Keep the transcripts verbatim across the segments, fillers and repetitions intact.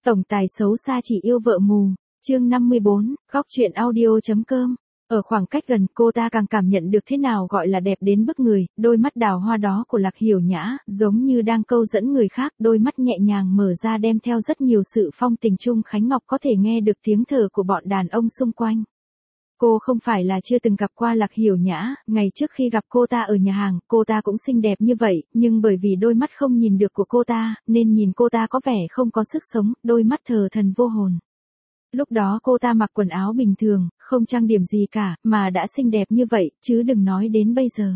Tổng tài xấu xa chỉ yêu vợ mù. Chương năm mươi bốn, góc truyện audio.com. Ở khoảng cách gần, cô ta càng cảm nhận được thế nào gọi là đẹp đến bức người, đôi mắt đào hoa đó của Lạc Hiểu Nhã, giống như đang câu dẫn người khác, đôi mắt nhẹ nhàng mở ra đem theo rất nhiều sự phong tình. Trung Khánh Ngọc có thể nghe được tiếng thở của bọn đàn ông xung quanh. Cô không phải là chưa từng gặp qua Lạc Hiểu Nhã, ngày trước khi gặp cô ta ở nhà hàng, cô ta cũng xinh đẹp như vậy, nhưng bởi vì đôi mắt không nhìn được của cô ta, nên nhìn cô ta có vẻ không có sức sống, đôi mắt thờ thần vô hồn. Lúc đó cô ta mặc quần áo bình thường, không trang điểm gì cả, mà đã xinh đẹp như vậy, chứ đừng nói đến bây giờ.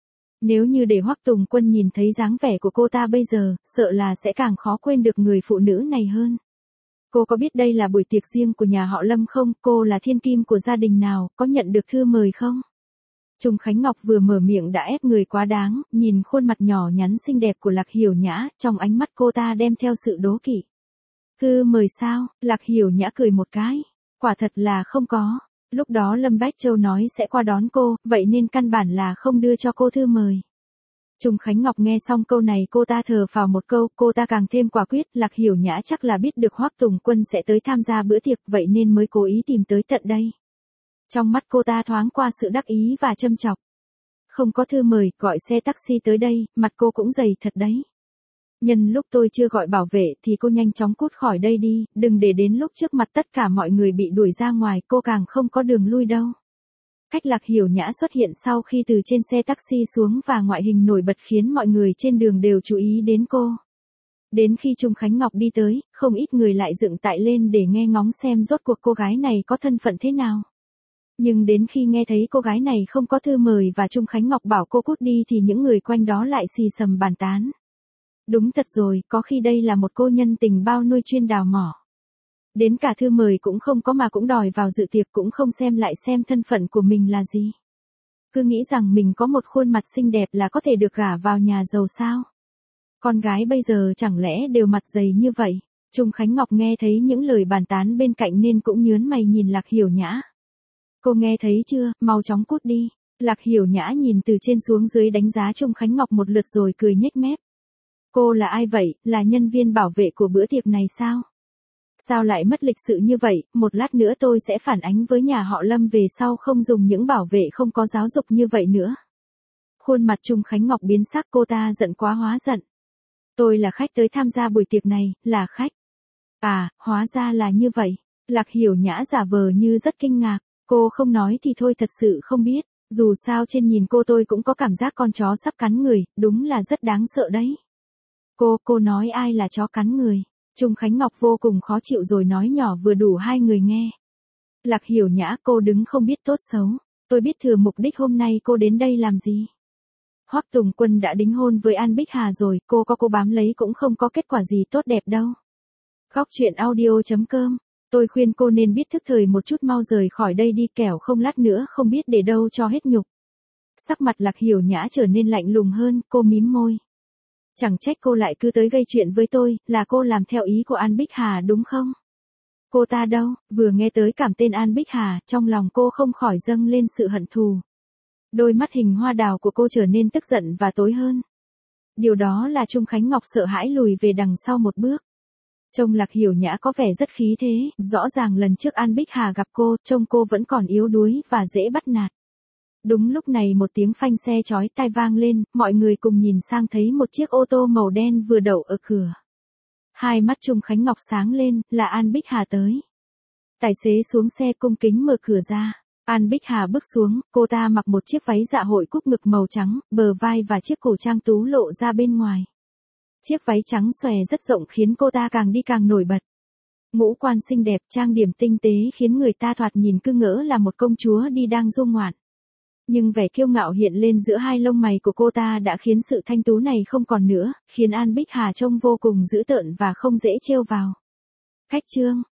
Nếu như để Hoắc Tùng Quân nhìn thấy dáng vẻ của cô ta bây giờ, sợ là sẽ càng khó quên được người phụ nữ này hơn. Cô có biết đây là buổi tiệc riêng của nhà họ Lâm không? Cô là thiên kim của gia đình nào, có nhận được thư mời không? Trung Khánh Ngọc vừa mở miệng đã ép người quá đáng, nhìn khuôn mặt nhỏ nhắn xinh đẹp của Lạc Hiểu Nhã, trong ánh mắt cô ta đem theo sự đố kỵ. Thư mời sao? Lạc Hiểu Nhã cười một cái. Quả thật là không có. Lúc đó Lâm Bách Châu nói sẽ qua đón cô, vậy nên căn bản là không đưa cho cô thư mời. Trung Khánh Ngọc nghe xong câu này cô ta thở phào một câu, cô ta càng thêm quả quyết, Lạc Hiểu Nhã chắc là biết được Hoắc Tùng Quân sẽ tới tham gia bữa tiệc, vậy nên mới cố ý tìm tới tận đây. Trong mắt cô ta thoáng qua sự đắc ý và châm chọc. Không có thư mời, gọi xe taxi tới đây, mặt cô cũng dày thật đấy. Nhân lúc tôi chưa gọi bảo vệ thì cô nhanh chóng cút khỏi đây đi, đừng để đến lúc trước mặt tất cả mọi người bị đuổi ra ngoài, cô càng không có đường lui đâu. Cách Lạc Hiểu Nhã xuất hiện sau khi từ trên xe taxi xuống và ngoại hình nổi bật khiến mọi người trên đường đều chú ý đến cô. Đến khi Trung Khánh Ngọc đi tới, không ít người lại dựng tại lên để nghe ngóng xem rốt cuộc cô gái này có thân phận thế nào. Nhưng đến khi nghe thấy cô gái này không có thư mời và Trung Khánh Ngọc bảo cô cút đi thì những người quanh đó lại xì xầm bàn tán. Đúng thật rồi, có khi đây là một cô nhân tình bao nuôi chuyên đào mỏ. Đến cả thư mời cũng không có mà cũng đòi vào dự tiệc, cũng không xem lại xem thân phận của mình là gì. Cứ nghĩ rằng mình có một khuôn mặt xinh đẹp là có thể được gả vào nhà giàu sao. Con gái bây giờ chẳng lẽ đều mặt dày như vậy. Trung Khánh Ngọc nghe thấy những lời bàn tán bên cạnh nên cũng nhớn mày nhìn Lạc Hiểu Nhã. Cô nghe thấy chưa, mau chóng cút đi. Lạc Hiểu Nhã nhìn từ trên xuống dưới đánh giá Trung Khánh Ngọc một lượt rồi cười nhếch mép. Cô là ai vậy, là nhân viên bảo vệ của bữa tiệc này sao? Sao lại mất lịch sự như vậy, một lát nữa tôi sẽ phản ánh với nhà họ Lâm về sau không dùng những bảo vệ không có giáo dục như vậy nữa. Khuôn mặt Trung Khánh Ngọc biến sắc, cô ta giận quá hóa giận. Tôi là khách tới tham gia buổi tiệc này, là khách. À, hóa ra là như vậy. Lạc Hiểu Nhã giả vờ như rất kinh ngạc, cô không nói thì thôi thật sự không biết, dù sao trên nhìn cô tôi cũng có cảm giác con chó sắp cắn người, đúng là rất đáng sợ đấy. Cô, cô nói ai là chó cắn người? Trung Khánh Ngọc vô cùng khó chịu rồi nói nhỏ vừa đủ hai người nghe. Lạc Hiểu Nhã, cô đứng không biết tốt xấu. Tôi biết thừa mục đích hôm nay cô đến đây làm gì. Hoắc Tùng Quân đã đính hôn với An Bích Hà rồi, cô có cố bám lấy cũng không có kết quả gì tốt đẹp đâu. Góc truyện audio.com. Tôi khuyên cô nên biết thức thời một chút, mau rời khỏi đây đi, kẻo không lát nữa không biết để đâu cho hết nhục. Sắc mặt Lạc Hiểu Nhã trở nên lạnh lùng hơn, cô mím môi. Chẳng trách cô lại cứ tới gây chuyện với tôi, là cô làm theo ý của An Bích Hà đúng không? Cô ta đâu? Vừa nghe tới cảm tên An Bích Hà, trong lòng cô không khỏi dâng lên sự hận thù. Đôi mắt hình hoa đào của cô trở nên tức giận và tối hơn. Điều đó là Trung Khánh Ngọc sợ hãi lùi về đằng sau một bước. Trông Lạc Hiểu Nhã có vẻ rất khí thế, rõ ràng lần trước An Bích Hà gặp cô, trông cô vẫn còn yếu đuối và dễ bắt nạt. Đúng lúc này một tiếng phanh xe chói tai vang lên, mọi người cùng nhìn sang thấy một chiếc ô tô màu đen vừa đậu ở cửa. Hai mắt Trung Khánh Ngọc sáng lên, là An Bích Hà tới. Tài xế xuống xe cung kính mở cửa ra. An Bích Hà bước xuống, cô ta mặc một chiếc váy dạ hội cúc ngực màu trắng, bờ vai và chiếc cổ trang tú lộ ra bên ngoài. Chiếc váy trắng xòe rất rộng khiến cô ta càng đi càng nổi bật. Ngũ quan xinh đẹp, trang điểm tinh tế khiến người ta thoạt nhìn cứ ngỡ là một công chúa đi đang du ngoạn. Nhưng vẻ kiêu ngạo hiện lên giữa hai lông mày của cô ta đã khiến sự thanh tú này không còn nữa, khiến An Bích Hà trông vô cùng dữ tợn và không dễ trêu vào. Khách trương,